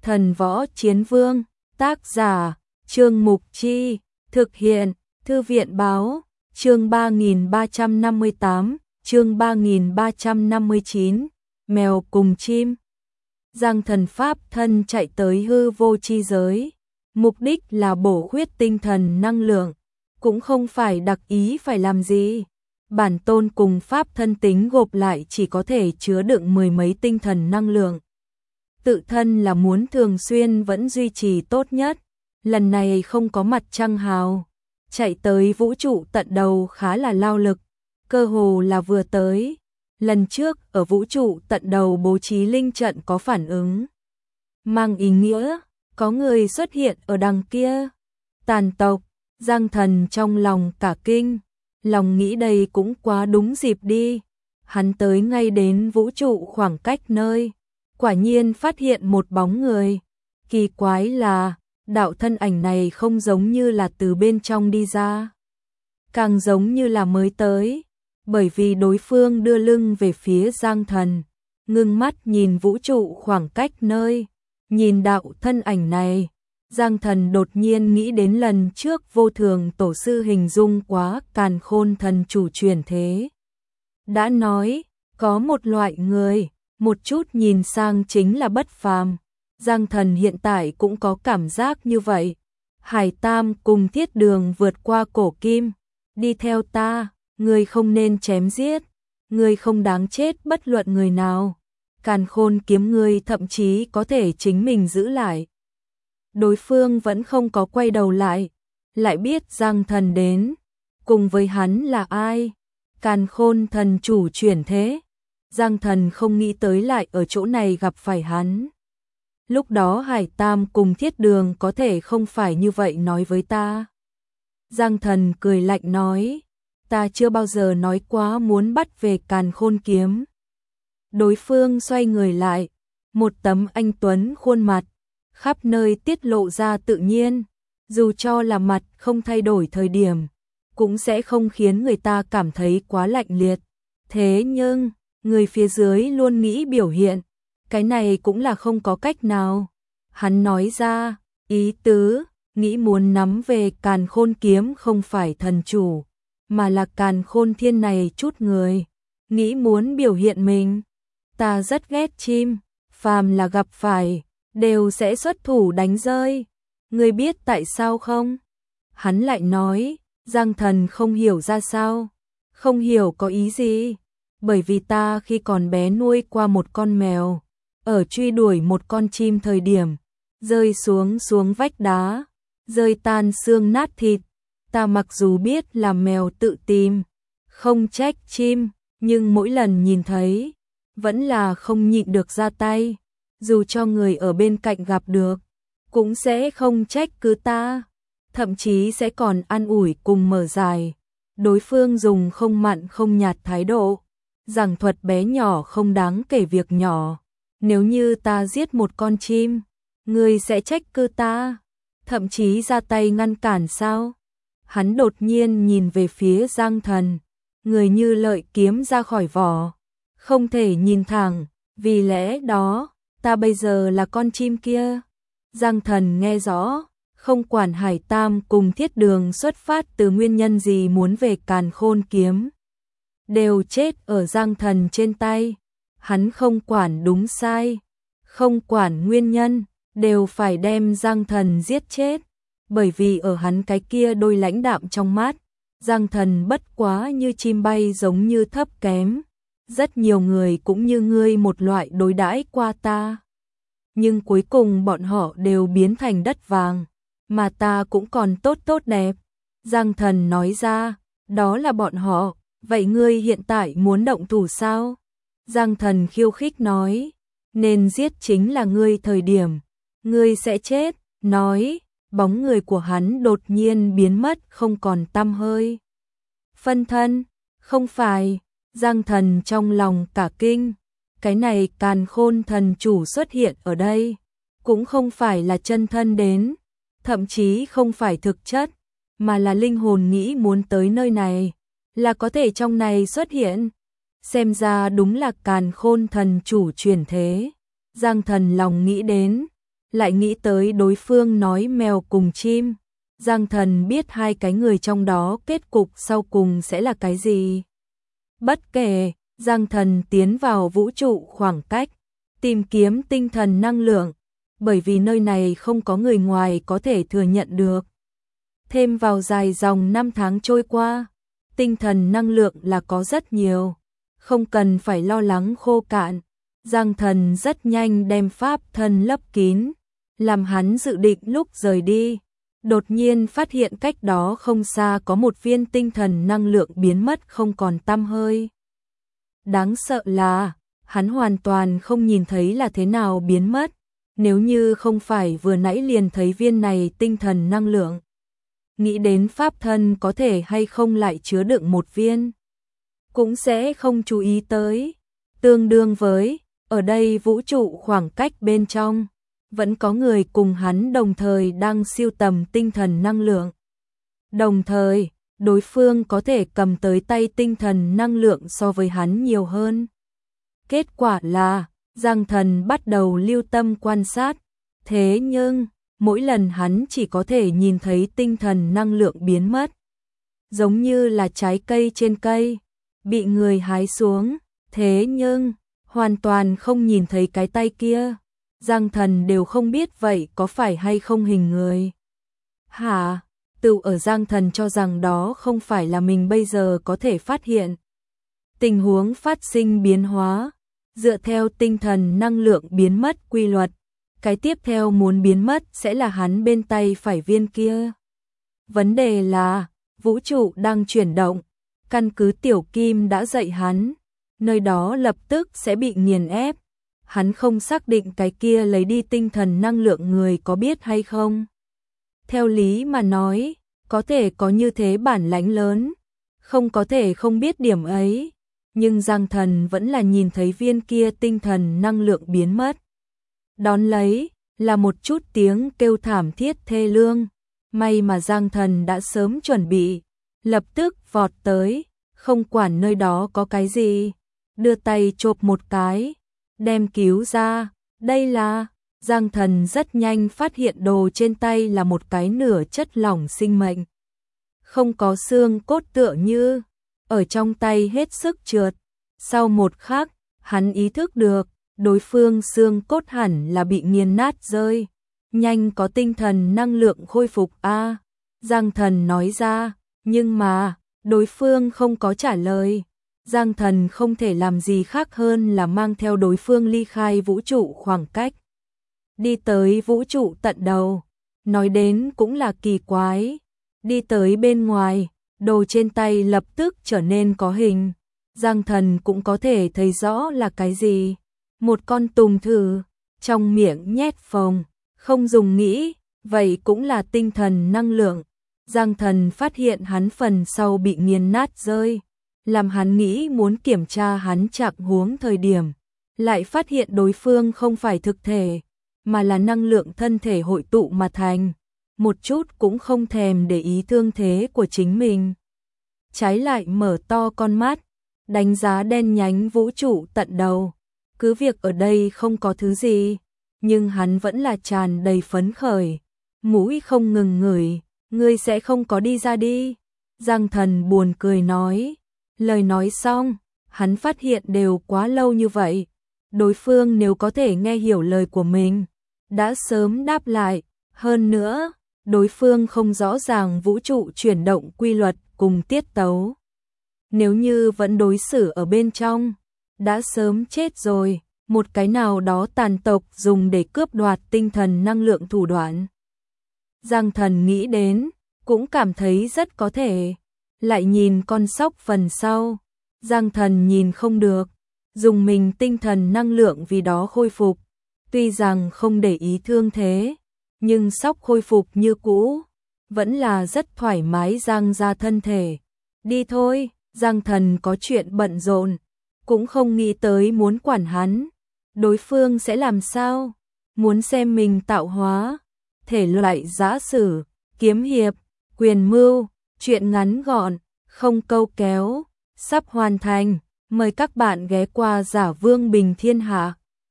Thần Võ Chiến Vương, tác giả, Trương Mục Chi, thực hiện, Thư viện Báo, chương 3358, chương 3359, mèo cùng chim. Giang Thần pháp thân chạy tới hư vô chi giới, mục đích là bổ khuyết tinh thần năng lượng, cũng không phải đặc ý phải làm gì. Bản tôn cùng pháp thân tính gộp lại chỉ có thể chứa đựng mười mấy tinh thần năng lượng. Tự thân là muốn thường xuyên vẫn duy trì tốt nhất, lần này không có mặt trăng hào, chạy tới vũ trụ tận đầu khá là lao lực, cơ hồ là vừa tới. Lần trước ở vũ trụ tận đầu bố trí linh trận có phản ứng, mang ý nghĩa có người xuất hiện ở đằng kia. Tàn tộc, Giang Thần trong lòng cả kinh, lòng nghĩ đây cũng quá đúng dịp đi. Hắn tới ngay đến vũ trụ khoảng cách nơi, quả nhiên phát hiện một bóng người. Kỳ quái là, đạo thân ảnh này không giống như là từ bên trong đi ra, càng giống như là mới tới, bởi vì đối phương đưa lưng về phía Giang Thần, ngưng mắt nhìn vũ trụ khoảng cách nơi. Nhìn đạo thân ảnh này, Giang Thần đột nhiên nghĩ đến lần trước vô thường tổ sư hình dung quá càn khôn thần chủ chuyển thế. Đã nói, có một loại người, một chút nhìn sang chính là bất phàm. Giang Thần hiện tại cũng có cảm giác như vậy. Hải Tam cùng Thiết Đường vượt qua cổ kim, đi theo ta, ngươi không nên chém giết, ngươi không đáng chết bất luận người nào. Càn khôn kiếm ngươi thậm chí có thể chính mình giữ lại. Đối phương vẫn không có quay đầu lại, lại biết Giang Thần đến, cùng với hắn là ai? Càn khôn thần chủ chuyển thế. Giang Thần không nghĩ tới lại ở chỗ này gặp phải hắn. Lúc đó Hải Tam cùng Thiết Đường có thể không phải như vậy nói với ta. Giang Thần cười lạnh nói, ta chưa bao giờ nói quá muốn bắt về càn khôn kiếm. Đối phương xoay người lại, một tấm anh tuấn khuôn mặt, khắp nơi tiết lộ ra tự nhiên, dù cho là mặt không thay đổi thời điểm, cũng sẽ không khiến người ta cảm thấy quá lạnh liệt. Thế nhưng, người phía dưới luôn nghĩ biểu hiện, cái này cũng là không có cách nào. Hắn nói ra, ý tứ, nghĩ muốn nắm về càn khôn kiếm không phải thần chủ, mà là càn khôn thiên này chút người, nghĩ muốn biểu hiện mình. Ta rất ghét chim, phàm là gặp phải, đều sẽ xuất thủ đánh rơi. Ngươi biết tại sao không? Hắn lại nói, Giang Thần không hiểu ra sao. Không hiểu có ý gì? Bởi vì ta khi còn bé nuôi qua một con mèo, ở truy đuổi một con chim thời điểm, rơi xuống vách đá, rơi tan xương nát thịt. Ta mặc dù biết là mèo tự tìm, không trách chim, nhưng mỗi lần nhìn thấy, vẫn là không nhịn được ra tay. Dù cho người ở bên cạnh gặp được, cũng sẽ không trách cứ ta, thậm chí sẽ còn an ủi cùng mở giải. Đối phương dùng không mặn không nhạt thái độ, giảng thuật bé nhỏ không đáng kể việc nhỏ. Nếu như ta giết một con chim, ngươi sẽ trách cứ ta, thậm chí ra tay ngăn cản sao? Hắn đột nhiên nhìn về phía Giang Thần, người như lợi kiếm ra khỏi vỏ, không thể nhìn thẳng, vì lẽ đó, ta bây giờ là con chim kia. Giang Thần nghe rõ, không quản Hải Tam cùng Thiết Đường xuất phát từ nguyên nhân gì muốn về càn khôn kiếm, đều chết ở Giang Thần trên tay. Hắn không quản đúng sai, không quản nguyên nhân, đều phải đem Giang Thần giết chết. Bởi vì ở hắn cái kia đôi lãnh đạm trong mắt, Giang Thần bất quá như chim bay giống như thấp kém. Rất nhiều người cũng như ngươi một loại đối đãi qua ta, nhưng cuối cùng bọn họ đều biến thành đất vàng, mà ta cũng còn tốt tốt đẹp. Giang Thần nói ra, đó là bọn họ, vậy ngươi hiện tại muốn động thủ sao? Giang Thần khiêu khích nói, nên giết chính là ngươi thời điểm, ngươi sẽ chết. Nói, bóng người của hắn đột nhiên biến mất không còn tăm hơi. Phân thân, không phải. Giang Thần trong lòng cả kinh, cái này càn khôn thần chủ xuất hiện ở đây, cũng không phải là chân thân đến, thậm chí không phải thực chất, mà là linh hồn nghĩ muốn tới nơi này, là có thể trong này xuất hiện. Xem ra đúng là càn khôn thần chủ chuyển thế. Giang Thần lòng nghĩ đến, lại nghĩ tới đối phương nói mèo cùng chim. Giang Thần biết hai cái người trong đó kết cục sau cùng sẽ là cái gì. Bất kể, Giang Thần tiến vào vũ trụ khoảng cách, tìm kiếm tinh thần năng lượng, bởi vì nơi này không có người ngoài có thể thừa nhận được. Thêm vào dài dòng năm tháng trôi qua, tinh thần năng lượng là có rất nhiều, không cần phải lo lắng khô cạn. Giang Thần rất nhanh đem pháp thân lấp kín, làm hắn dự định lúc rời đi. Đột nhiên phát hiện cách đó không xa có một viên tinh thần năng lượng biến mất không còn tăm hơi. Đáng sợ là, hắn hoàn toàn không nhìn thấy là thế nào biến mất, nếu như không phải vừa nãy liền thấy viên này tinh thần năng lượng. Nghĩ đến pháp thân có thể hay không lại chứa đựng một viên, cũng sẽ không chú ý tới. Tương đương với, ở đây vũ trụ khoảng cách bên trong, vẫn có người cùng hắn đồng thời đang sưu tầm tinh thần năng lượng. Đồng thời, đối phương có thể cầm tới tay tinh thần năng lượng so với hắn nhiều hơn. Kết quả là, Giang Thần bắt đầu lưu tâm quan sát, thế nhưng, mỗi lần hắn chỉ có thể nhìn thấy tinh thần năng lượng biến mất. Giống như là trái cây trên cây, bị người hái xuống, thế nhưng, hoàn toàn không nhìn thấy cái tay kia. Giang Thần đều không biết vậy có phải hay không hình người. Hả? Tự ở Giang Thần cho rằng đó không phải là mình bây giờ có thể phát hiện. Tình huống phát sinh biến hóa, dựa theo tinh thần năng lượng biến mất quy luật, cái tiếp theo muốn biến mất sẽ là hắn bên tay phải viên kia. Vấn đề là, vũ trụ đang chuyển động, căn cứ Tiểu Kim đã dạy hắn, nơi đó lập tức sẽ bị nghiền ép. Hắn không xác định cái kia lấy đi tinh thần năng lượng người có biết hay không. Theo lý mà nói, có thể có như thế bản lãnh lớn, không có thể không biết điểm ấy. Nhưng Giang Thần vẫn là nhìn thấy viên kia tinh thần năng lượng biến mất. Đón lấy, là một chút tiếng kêu thảm thiết thê lương. May mà Giang Thần đã sớm chuẩn bị, lập tức vọt tới, không quản nơi đó có cái gì, đưa tay chộp một cái, đem cứu ra. Đây là, Giang Thần rất nhanh phát hiện đồ trên tay là một cái nửa chất lỏng sinh mệnh. Không có xương cốt tựa như, ở trong tay hết sức trượt. Sau một khắc, hắn ý thức được, đối phương xương cốt hẳn là bị nghiền nát rơi. Nhanh có tinh thần năng lượng khôi phục a. Giang Thần nói ra, nhưng mà, đối phương không có trả lời. Giang Thần không thể làm gì khác hơn là mang theo đối phương ly khai vũ trụ khoảng cách. Đi tới vũ trụ tận đầu, nói đến cũng là kỳ quái. Đi tới bên ngoài, đồ trên tay lập tức trở nên có hình. Giang Thần cũng có thể thấy rõ là cái gì. Một con tùng thử, trong miệng nhét phồng, không dùng nghĩ, vậy cũng là tinh thần năng lượng. Giang Thần phát hiện hắn phần sau bị nghiền nát rơi, làm hắn nghĩ muốn kiểm tra hắn trạng huống thời điểm, lại phát hiện đối phương không phải thực thể, mà là năng lượng thân thể hội tụ mà thành, một chút cũng không thèm để ý thương thế của chính mình. Trái lại mở to con mắt, đánh giá đen nhánh vũ trụ tận đầu, cứ việc ở đây không có thứ gì, nhưng hắn vẫn là tràn đầy phấn khởi, mũi không ngừng ngửi, ngươi sẽ không có đi ra đi. Giang Thần buồn cười nói, lời nói xong, hắn phát hiện đều quá lâu như vậy, đối phương nếu có thể nghe hiểu lời của mình, đã sớm đáp lại, hơn nữa, đối phương không rõ ràng vũ trụ chuyển động quy luật cùng tiết tấu. Nếu như vẫn đối xử ở bên trong, đã sớm chết rồi, một cái nào đó tàn tộc dùng để cướp đoạt tinh thần năng lượng thủ đoạn. Giang Thần nghĩ đến, cũng cảm thấy rất có thể. Lại nhìn con sóc phần sau, Giang Thần nhìn không được, dùng mình tinh thần năng lượng vì đó khôi phục. Tuy rằng không để ý thương thế, nhưng sóc khôi phục như cũ, vẫn là rất thoải mái giang ra thân thể. Đi thôi, Giang Thần có chuyện bận rộn, cũng không nghĩ tới muốn quản hắn. Đối phương sẽ làm sao? Muốn xem mình tạo hóa, thể loại giã sử, kiếm hiệp, quyền mưu, chuyện ngắn gọn, không câu kéo, sắp hoàn thành. Mời các bạn ghé qua Giả Vương Bình Thiên Hạ.